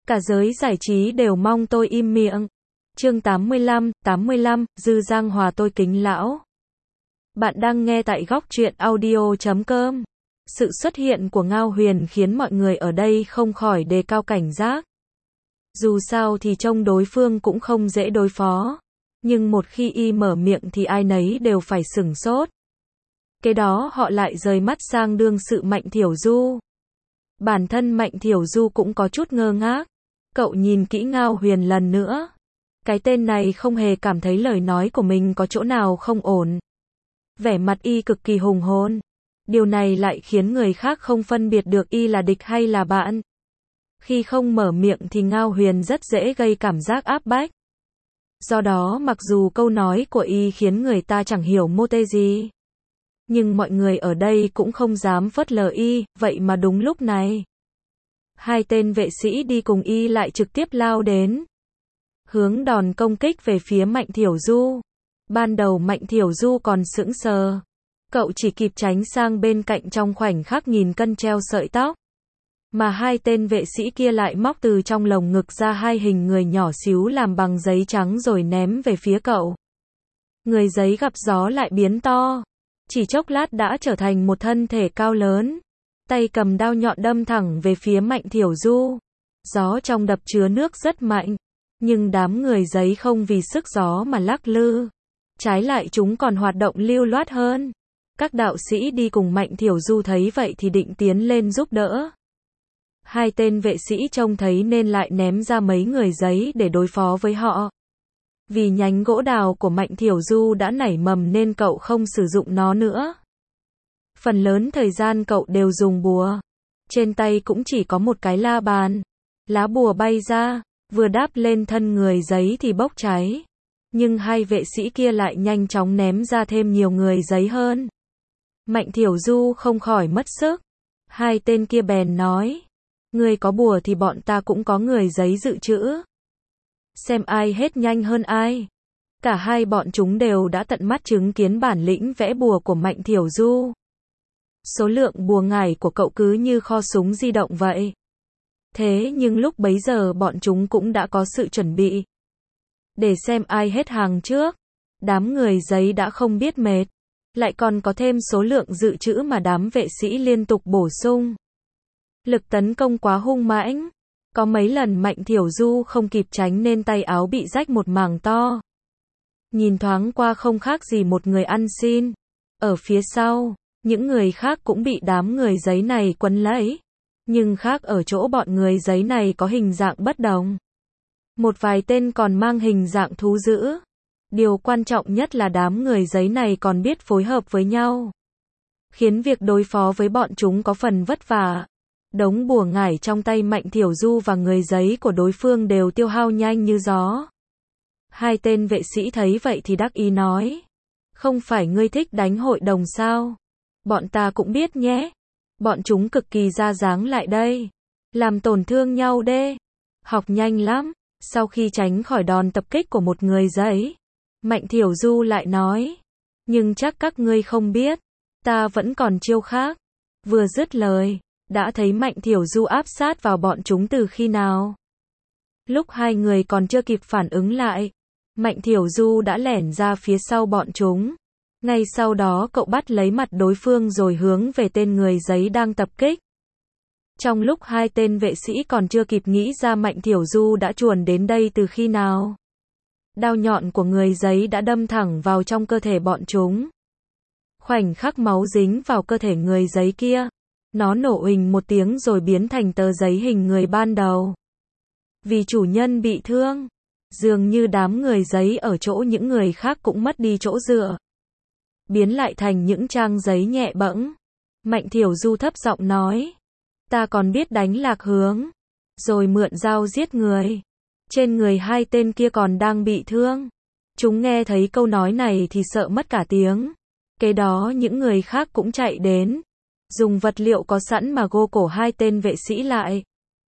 Cả giới giải trí đều mong tôi im miệng. Chương 85, Dư Giang Hòa tôi kính lão. Bạn đang nghe tại góc truyện audio.com. Sự xuất hiện của Ngao Huyền khiến mọi người ở đây không khỏi đề cao cảnh giác. Dù sao thì trông đối phương cũng không dễ đối phó. Nhưng một khi y mở miệng thì ai nấy đều phải sửng sốt. Kế đó họ lại rời mắt sang đương sự Mạnh Thiểu Du. Bản thân Mạnh Thiểu Du cũng có chút ngơ ngác. Cậu nhìn kỹ Ngao Huyền lần nữa. Cái tên này không hề cảm thấy lời nói của mình có chỗ nào không ổn. Vẻ mặt y cực kỳ hùng hồn. Điều này lại khiến người khác không phân biệt được y là địch hay là bạn. Khi không mở miệng thì Ngao Huyền rất dễ gây cảm giác áp bách. Do đó mặc dù câu nói của y khiến người ta chẳng hiểu mô tê gì, nhưng mọi người ở đây cũng không dám phớt lờ y, vậy mà đúng lúc này, hai tên vệ sĩ đi cùng y lại trực tiếp lao đến, hướng đòn công kích về phía Mạnh Thiểu Du. Ban đầu Mạnh Thiểu Du còn sững sờ, cậu chỉ kịp tránh sang bên cạnh trong khoảnh khắc nghìn cân treo sợi tóc. Mà hai tên vệ sĩ kia lại móc từ trong lồng ngực ra hai hình người nhỏ xíu làm bằng giấy trắng rồi ném về phía cậu. Người giấy gặp gió lại biến to, chỉ chốc lát đã trở thành một thân thể cao lớn, tay cầm đao nhọn đâm thẳng về phía Mạnh Thiểu Du. Gió trong đập chứa nước rất mạnh, nhưng đám người giấy không vì sức gió mà lắc lư, trái lại chúng còn hoạt động lưu loát hơn. Các đạo sĩ đi cùng Mạnh Thiểu Du thấy vậy thì định tiến lên giúp đỡ. Hai tên vệ sĩ trông thấy nên lại ném ra mấy người giấy để đối phó với họ. Vì nhánh gỗ đào của Mạnh Thiểu Du đã nảy mầm nên cậu không sử dụng nó nữa. Phần lớn thời gian cậu đều dùng bùa. Trên tay cũng chỉ có một cái la bàn. Lá bùa bay ra, vừa đáp lên thân người giấy thì bốc cháy. Nhưng hai vệ sĩ kia lại nhanh chóng ném ra thêm nhiều người giấy hơn. Mạnh Thiểu Du không khỏi mất sức. Hai tên kia bèn nói: "Ngươi có bùa thì bọn ta cũng có người giấy dự trữ. Xem ai hết nhanh hơn ai." Cả hai bọn chúng đều đã tận mắt chứng kiến bản lĩnh vẽ bùa của Mạnh Thiểu Du. Số lượng bùa ngải của cậu cứ như kho súng di động vậy. Thế nhưng lúc bấy giờ bọn chúng cũng đã có sự chuẩn bị. Để xem ai hết hàng trước. Đám người giấy đã không biết mệt. Lại còn có thêm số lượng dự trữ mà đám vệ sĩ liên tục bổ sung. Lực tấn công quá hung mãnh. Có mấy lần Mạnh Thiểu Du không kịp tránh nên tay áo bị rách một mảng to. Nhìn thoáng qua không khác gì một người ăn xin. Ở phía sau, những người khác cũng bị đám người giấy này quấn lấy. Nhưng khác ở chỗ bọn người giấy này có hình dạng bất đồng. Một vài tên còn mang hình dạng thú dữ. Điều quan trọng nhất là đám người giấy này còn biết phối hợp với nhau, khiến việc đối phó với bọn chúng có phần vất vả. Đống bùa ngải trong tay Mạnh Thiểu Du và người giấy của đối phương đều tiêu hao nhanh như gió. Hai tên vệ sĩ thấy vậy thì đắc ý nói: "Không phải ngươi thích đánh hội đồng sao? Bọn ta cũng biết nhé. Bọn chúng cực kỳ ra dáng lại đây. Làm tổn thương nhau đê. Học nhanh lắm." Sau khi tránh khỏi đòn tập kích của một người giấy, Mạnh Thiểu Du lại nói: "Nhưng chắc các ngươi không biết, ta vẫn còn chiêu khác." Vừa dứt lời, đã thấy Mạnh Thiểu Du áp sát vào bọn chúng từ khi nào. Lúc hai người còn chưa kịp phản ứng lại, Mạnh Thiểu Du đã lẻn ra phía sau bọn chúng. Ngay sau đó cậu bắt lấy mặt đối phương rồi hướng về tên người giấy đang tập kích. Trong lúc hai tên vệ sĩ còn chưa kịp nghĩ ra Mạnh Thiểu Du đã chuồn đến đây từ khi nào, đao nhọn của người giấy đã đâm thẳng vào trong cơ thể bọn chúng. Khoảnh khắc máu dính vào cơ thể người giấy kia, nó nổ huỳnh một tiếng rồi biến thành tờ giấy hình người ban đầu. Vì chủ nhân bị thương, dường như đám người giấy ở chỗ những người khác cũng mất đi chỗ dựa, biến lại thành những trang giấy nhẹ bẫng. Mạnh Thiểu Du thấp giọng nói: "Ta còn biết đánh lạc hướng, rồi mượn dao giết người." Trên người hai tên kia còn đang bị thương. Chúng nghe thấy câu nói này thì sợ mất cả tiếng. Kế đó những người khác cũng chạy đến, dùng vật liệu có sẵn mà gô cổ hai tên vệ sĩ lại.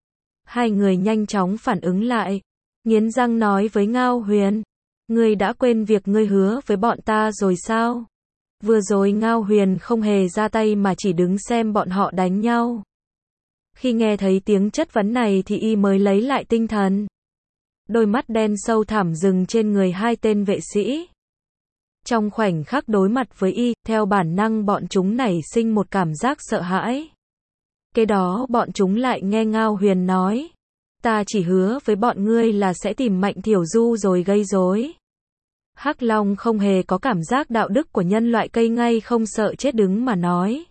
Hai người nhanh chóng phản ứng lại, nghiến răng nói với Ngao Huyền: "Ngươi đã quên việc ngươi hứa với bọn ta rồi sao?" Vừa rồi Ngao Huyền không hề ra tay mà chỉ đứng xem bọn họ đánh nhau. Khi nghe thấy tiếng chất vấn này thì y mới lấy lại tinh thần. Đôi mắt đen sâu thẳm dừng trên người hai tên vệ sĩ. Trong khoảnh khắc đối mặt với y, theo bản năng bọn chúng nảy sinh một cảm giác sợ hãi. Kế đó bọn chúng lại nghe Ngao Huyền nói. Ta chỉ hứa với bọn ngươi là sẽ tìm Mạnh Thiểu Du rồi gây rối. Hắc Long không hề có cảm giác đạo đức của nhân loại cây ngay không sợ chết đứng mà nói.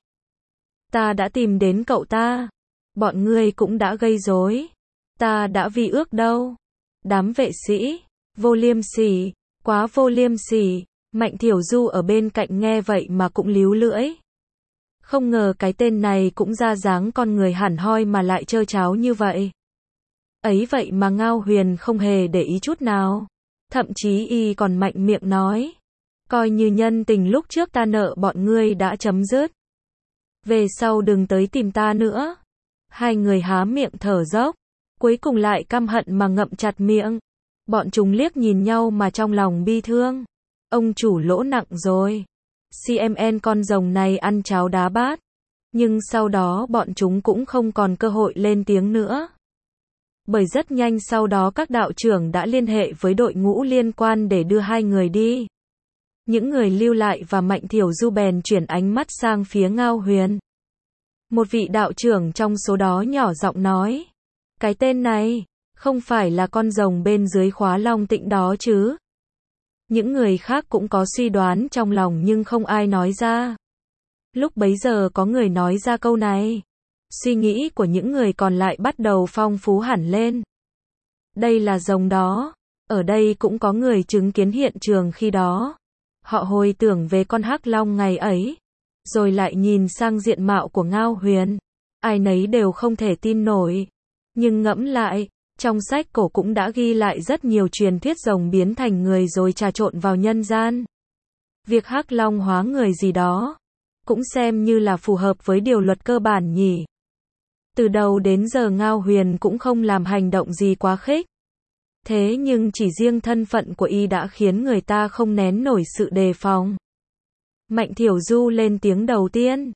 Ta đã tìm đến cậu ta. Bọn ngươi cũng đã gây rối. Ta đã vi ước đâu. Đám vệ sĩ. Vô liêm sỉ. Quá vô liêm sỉ. Mạnh Thiểu Du ở bên cạnh nghe vậy mà cũng líu lưỡi. Không ngờ cái tên này cũng ra dáng con người hẳn hoi mà lại trơ tráo như vậy. Ấy vậy mà Ngao Huyền không hề để ý chút nào. Thậm chí y còn mạnh miệng nói. Coi như nhân tình lúc trước ta nợ bọn ngươi đã chấm dứt. Về sau đừng tới tìm ta nữa. Hai người há miệng thở dốc. Cuối cùng lại căm hận mà ngậm chặt miệng. Bọn chúng liếc nhìn nhau mà trong lòng bi thương. Ông chủ lỗ nặng rồi. CMN con rồng này ăn cháo đá bát. Nhưng sau đó bọn chúng cũng không còn cơ hội lên tiếng nữa. Bởi rất nhanh sau đó các đạo trưởng đã liên hệ với đội ngũ liên quan để đưa hai người đi. Những người lưu lại và Mạnh Thiểu Du bèn chuyển ánh mắt sang phía Ngao Huyền. Một vị đạo trưởng trong số đó nhỏ giọng nói. Cái tên này, không phải là con rồng bên dưới khóa long tịnh đó chứ? Những người khác cũng có suy đoán trong lòng nhưng không ai nói ra. Lúc bấy giờ có người nói ra câu này. Suy nghĩ của những người còn lại bắt đầu phong phú hẳn lên. Đây là rồng đó. Ở đây cũng có người chứng kiến hiện trường khi đó. Họ hồi tưởng về con hắc long ngày ấy. Rồi lại nhìn sang diện mạo của Ngao Huyền. Ai nấy đều không thể tin nổi. Nhưng ngẫm lại, trong sách cổ cũng đã ghi lại rất nhiều truyền thuyết rồng biến thành người rồi trà trộn vào nhân gian. Việc hắc long hóa người gì đó, cũng xem như là phù hợp với điều luật cơ bản nhỉ. Từ đầu đến giờ Ngao Huyền cũng không làm hành động gì quá khích. Thế nhưng chỉ riêng thân phận của y đã khiến người ta không nén nổi sự đề phòng. Mạnh Thiểu Du lên tiếng đầu tiên.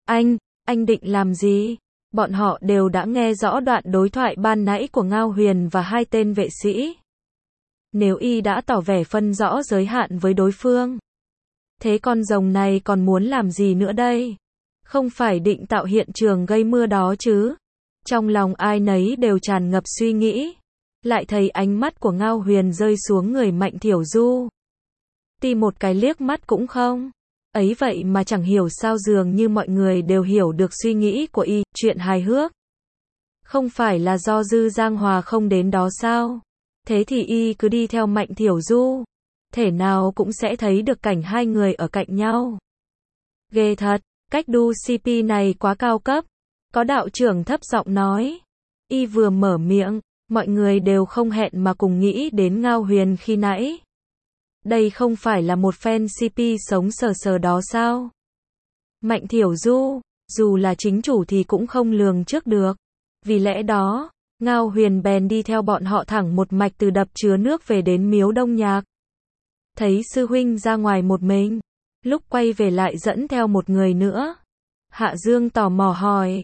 Anh định làm gì? Bọn họ đều đã nghe rõ đoạn đối thoại ban nãy của Ngao Huyền và hai tên vệ sĩ. Nếu y đã tỏ vẻ phân rõ giới hạn với đối phương, thế con rồng này còn muốn làm gì nữa đây? Không phải định tạo hiện trường gây mưa đó chứ? Trong lòng ai nấy đều tràn ngập suy nghĩ. Lại thấy ánh mắt của Ngao Huyền rơi xuống người Mạnh Thiểu Du. Ti một cái liếc mắt cũng không. Ấy vậy mà chẳng hiểu sao dường như mọi người đều hiểu được suy nghĩ của y, chuyện hài hước. Không phải là do Dư Giang Hòa không đến đó sao? Thế thì y cứ đi theo Mạnh Thiểu Du. Thể nào cũng sẽ thấy được cảnh hai người ở cạnh nhau. Ghê thật, cách đu CP này quá cao cấp. Có đạo trưởng thấp giọng nói. Y vừa mở miệng, mọi người đều không hẹn mà cùng nghĩ đến Ngao Huyền khi nãy. Đây không phải là một fan CP sống sờ sờ đó sao? Mạnh Thiểu Du, dù là chính chủ thì cũng không lường trước được. Vì lẽ đó, Ngao Huyền bèn đi theo bọn họ thẳng một mạch từ đập chứa nước về đến Miếu Đông Nhạc. Thấy sư huynh ra ngoài một mình, lúc quay về lại dẫn theo một người nữa. Hạ Dương tò mò hỏi.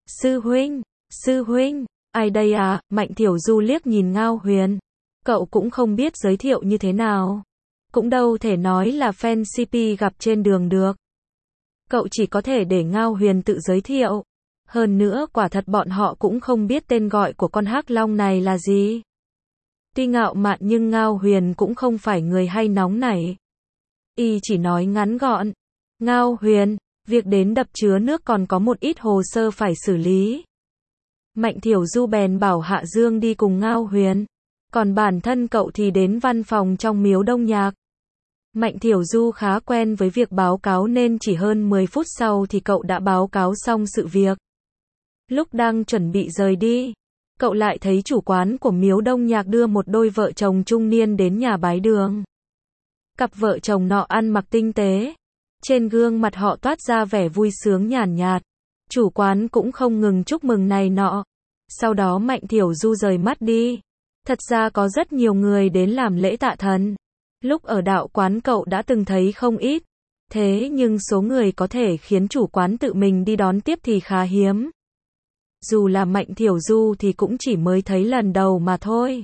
Sư huynh, ai đây à? Mạnh Thiểu Du liếc nhìn Ngao Huyền. Cậu cũng không biết giới thiệu như thế nào. Cũng đâu thể nói là fan CP gặp trên đường được. Cậu chỉ có thể để Ngao Huyền tự giới thiệu. Hơn nữa quả thật bọn họ cũng không biết tên gọi của con hắc long này là gì. Tuy ngạo mạn nhưng Ngao Huyền cũng không phải người hay nóng nảy. Y chỉ nói ngắn gọn. Ngao Huyền, việc đến đập chứa nước còn có một ít hồ sơ phải xử lý. Mạnh Thiểu Du bèn bảo Hạ Dương đi cùng Ngao Huyền. Còn bản thân cậu thì đến văn phòng trong Miếu Đông Nhạc. Mạnh Thiểu Du khá quen với việc báo cáo nên chỉ hơn 10 phút sau thì cậu đã báo cáo xong sự việc. Lúc đang chuẩn bị rời đi, cậu lại thấy chủ quán của Miếu Đông Nhạc đưa một đôi vợ chồng trung niên đến nhà bái đường. Cặp vợ chồng nọ ăn mặc tinh tế. Trên gương mặt họ toát ra vẻ vui sướng nhàn nhạt. Chủ quán cũng không ngừng chúc mừng này nọ. Sau đó Mạnh Thiểu Du rời mắt đi. Thật ra có rất nhiều người đến làm lễ tạ thần. Lúc ở đạo quán cậu đã từng thấy không ít. Thế nhưng số người có thể khiến chủ quán tự mình đi đón tiếp thì khá hiếm. dù là Mạnh Thiểu Du thì cũng chỉ mới thấy lần đầu mà thôi.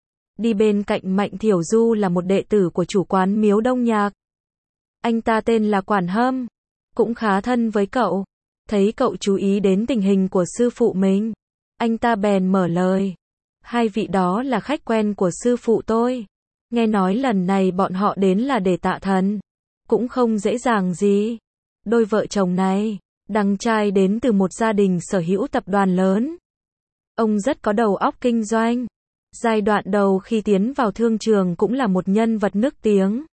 Đi bên cạnh Mạnh Thiểu Du là một đệ tử của chủ quán Miếu Đông Nhạc. Anh ta tên là Quản Hâm, cũng khá thân với cậu. Thấy cậu chú ý đến tình hình của sư phụ mình, anh ta bèn mở lời. Hai vị đó là khách quen của sư phụ tôi. Nghe nói lần này bọn họ đến là để tạ thần. Cũng không dễ dàng gì. Đôi vợ chồng này, đăng trai đến từ một gia đình sở hữu tập đoàn lớn. Ông rất có đầu óc kinh doanh. Giai đoạn đầu khi tiến vào thương trường cũng là một nhân vật nức tiếng.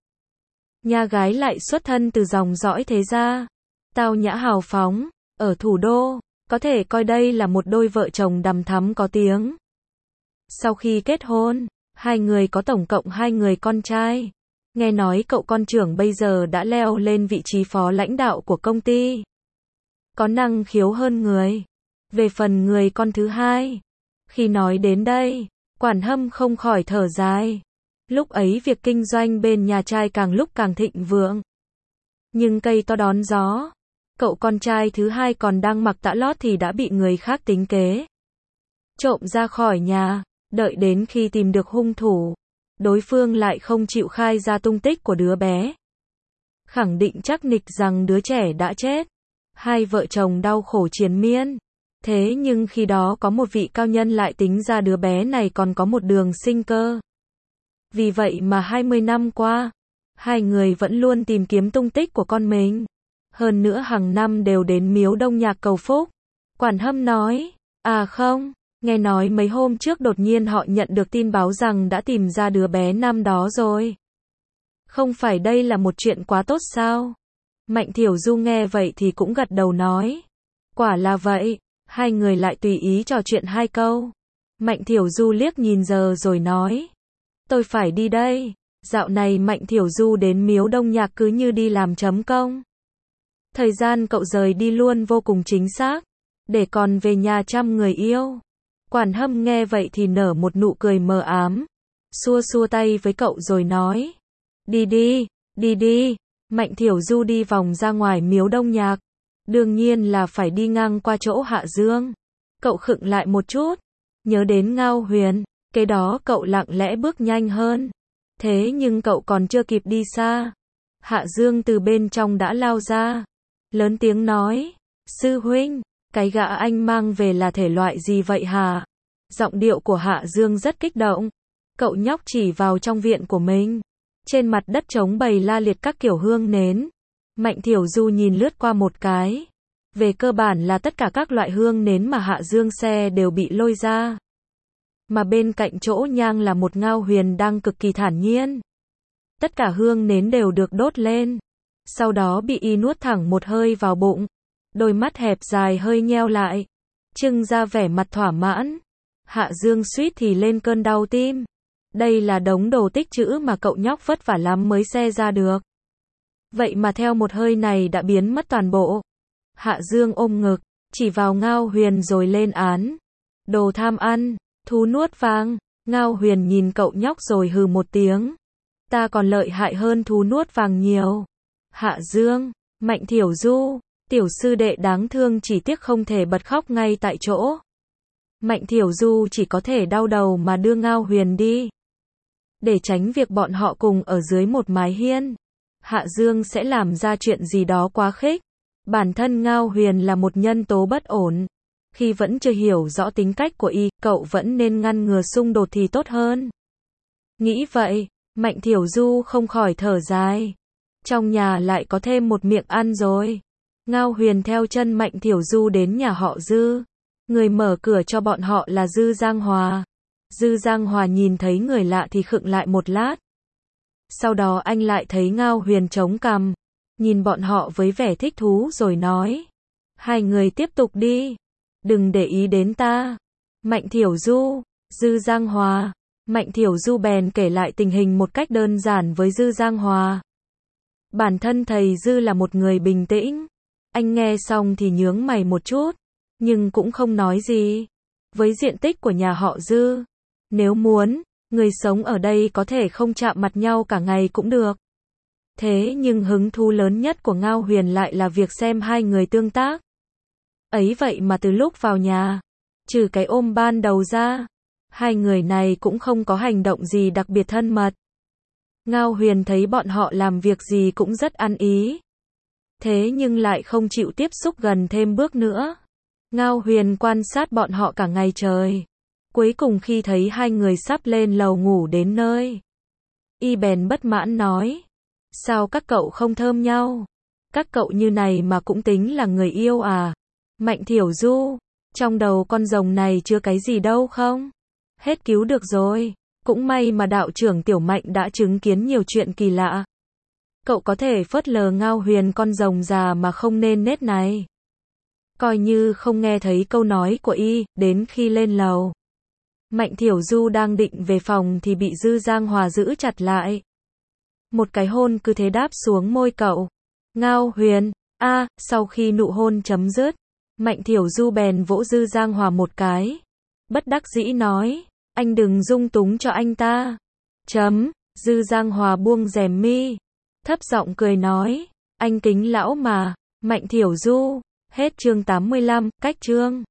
Nhà gái lại xuất thân từ dòng dõi thế gia. Tao nhã hào phóng, ở thủ đô, có thể coi đây là một đôi vợ chồng đằm thắm có tiếng. Sau khi kết hôn, hai người có tổng cộng 2 người con trai. Nghe nói cậu con trưởng bây giờ đã leo lên vị trí phó lãnh đạo của công ty. Có năng khiếu hơn người. Về phần người con thứ hai, khi nói đến đây, Quản Hâm không khỏi thở dài. Lúc ấy việc kinh doanh bên nhà trai càng lúc càng thịnh vượng. Nhưng cây to đón gió, cậu con trai thứ hai còn đang mặc tã lót thì đã bị người khác tính kế. Trộm ra khỏi nhà, đợi đến khi tìm được hung thủ, đối phương lại không chịu khai ra tung tích của đứa bé. Khẳng định chắc nịch rằng đứa trẻ đã chết. Hai vợ chồng đau khổ triền miên. Thế nhưng khi đó có một vị cao nhân lại tính ra đứa bé này còn có một đường sinh cơ. Vì vậy mà 20 năm qua, hai người vẫn luôn tìm kiếm tung tích của con mình. Hơn nữa hàng năm đều đến Miếu Đông Nhạc cầu phúc. Quản Hâm nói, à không, nghe nói mấy hôm trước đột nhiên họ nhận được tin báo rằng đã tìm ra đứa bé năm đó rồi. Không phải đây là một chuyện quá tốt sao? Mạnh Thiểu Du nghe vậy thì cũng gật đầu nói. Quả là vậy, hai người lại tùy ý trò chuyện 2 câu. Mạnh Thiểu Du liếc nhìn giờ rồi nói. Tôi phải đi đây. Dạo này Mạnh Thiểu Du đến Miếu Đông Nhạc cứ như đi làm chấm công. Thời gian cậu rời đi luôn vô cùng chính xác, để còn về nhà chăm người yêu. Quản Hâm nghe vậy thì nở một nụ cười mờ ám, xua xua tay với cậu rồi nói. Đi đi, đi đi. Mạnh Thiểu Du đi vòng ra ngoài Miếu Đông Nhạc. Đương nhiên là phải đi ngang qua chỗ Hạ Dương. Cậu khựng lại một chút, nhớ đến Ngao Huyền, cái đó cậu lặng lẽ bước nhanh hơn. Thế nhưng cậu còn chưa kịp đi xa, Hạ Dương từ bên trong đã lao ra, lớn tiếng nói, sư huynh, cái gã anh mang về là thể loại gì vậy hả? Giọng điệu của Hạ Dương rất kích động. Cậu nhóc chỉ vào trong viện của mình. Trên mặt đất trống bày la liệt các kiểu hương nến. Mạnh Thiểu Du nhìn lướt qua một cái. Về cơ bản là tất cả các loại hương nến mà Hạ Dương xe đều bị lôi ra. Mà bên cạnh chỗ nhang là một Ngao Huyền đang cực kỳ thản nhiên. Tất cả hương nến đều được đốt lên. Sau đó bị y nuốt thẳng một hơi vào bụng. Đôi mắt hẹp dài hơi nheo lại, trưng ra vẻ mặt thỏa mãn. Hạ Dương suýt thì lên cơn đau tim. Đây là đống đồ tích trữ mà cậu nhóc vất vả lắm mới xe ra được. Vậy mà theo một hơi này đã biến mất toàn bộ. Hạ Dương ôm ngực, chỉ vào Ngao Huyền rồi lên án. Đồ tham ăn, thú nuốt vàng. Ngao Huyền nhìn cậu nhóc rồi hừ một tiếng. Ta còn lợi hại hơn thú nuốt vàng nhiều. Hạ Dương, Mạnh Thiểu Du, tiểu sư đệ đáng thương chỉ tiếc không thể bật khóc ngay tại chỗ. Mạnh Thiểu Du chỉ có thể đau đầu mà đưa Ngao Huyền đi. Để tránh việc bọn họ cùng ở dưới một mái hiên, Hạ Dương sẽ làm ra chuyện gì đó quá khích. Bản thân Ngao Huyền là một nhân tố bất ổn. Khi vẫn chưa hiểu rõ tính cách của y, cậu vẫn nên ngăn ngừa xung đột thì tốt hơn. Nghĩ vậy, Mạnh Thiểu Du không khỏi thở dài. Trong nhà lại có thêm một miệng ăn rồi. Ngao Huyền theo chân Mạnh Thiểu Du đến nhà họ Dư. Người mở cửa cho bọn họ là Dư Giang Hòa. Dư Giang Hòa nhìn thấy người lạ thì khựng lại một lát. Sau đó anh lại thấy Ngao Huyền chống cằm, nhìn bọn họ với vẻ thích thú rồi nói. Hai người tiếp tục đi. Đừng để ý đến ta. Mạnh Thiểu Du, Dư Giang Hòa. Mạnh Thiểu Du bèn kể lại tình hình một cách đơn giản với Dư Giang Hòa. Bản thân thầy Dư là một người bình tĩnh. Anh nghe xong thì nhướng mày một chút, nhưng cũng không nói gì. Với diện tích của nhà họ Dư, nếu muốn, người sống ở đây có thể không chạm mặt nhau cả ngày cũng được. Thế nhưng hứng thú lớn nhất của Ngao Huyền lại là việc xem hai người tương tác. Ấy vậy mà từ lúc vào nhà, Trừ cái ôm ban đầu ra, hai người này cũng không có hành động gì đặc biệt thân mật. Ngao Huyền thấy bọn họ làm việc gì cũng rất ăn ý. Thế nhưng lại không chịu tiếp xúc gần thêm bước nữa. Ngao Huyền quan sát bọn họ cả ngày trời. Cuối cùng khi thấy hai người sắp lên lầu ngủ đến nơi, y bèn bất mãn nói. Sao các cậu không thơm nhau? Các cậu như này mà cũng tính là người yêu à? Mạnh Thiểu Du, trong đầu con rồng này chưa cái gì đâu không? Hết cứu được rồi. Cũng may mà đạo trưởng Tiểu Mạnh đã chứng kiến nhiều chuyện kỳ lạ. Cậu có thể phớt lờ Ngao Huyền con rồng già mà không nên nết này. Coi như không nghe thấy câu nói của y, đến khi lên lầu. Mạnh Thiểu Du đang định về phòng thì bị Dư Giang Hòa giữ chặt lại. Một cái hôn cứ thế đáp xuống môi cậu. Ngao Huyền, sau khi nụ hôn chấm dứt, Mạnh Thiểu Du bèn vỗ Dư Giang Hòa một cái. Bất đắc dĩ nói, anh đừng dung túng cho anh ta. Dư Giang Hòa buông rèm mi, thấp giọng cười nói, anh kính lão mà. Mạnh Thiểu Du, hết chương 85, cách chương.